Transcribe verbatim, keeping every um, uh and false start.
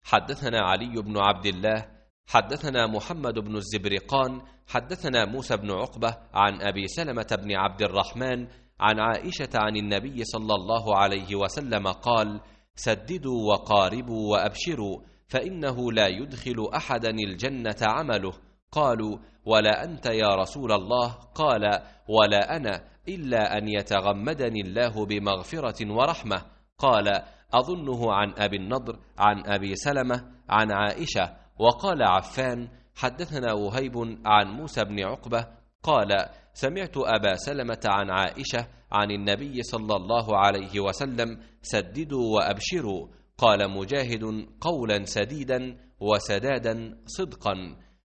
حدثنا علي بن عبد الله حدثنا محمد بن الزبرقان حدثنا موسى بن عقبة عن أبي سلمة بن عبد الرحمن عن عائشة عن النبي صلى الله عليه وسلم قال: سددوا وقاربوا وأبشروا، فإنه لا يدخل أحدا الجنة عمله. قالوا: ولا أنت يا رسول الله؟ قال: ولا أنا، إلا أن يتغمدني الله بمغفرة ورحمة. قال: أظنه عن أبي النضر عن أبي سلمة عن عائشة. وقال عفان: حدثنا وهيب عن موسى بن عقبة قال: سمعت أبا سلمة عن عائشة عن النبي صلى الله عليه وسلم: سددوا وأبشروا. قال مجاهد: قولا سديدا وسدادا صدقا.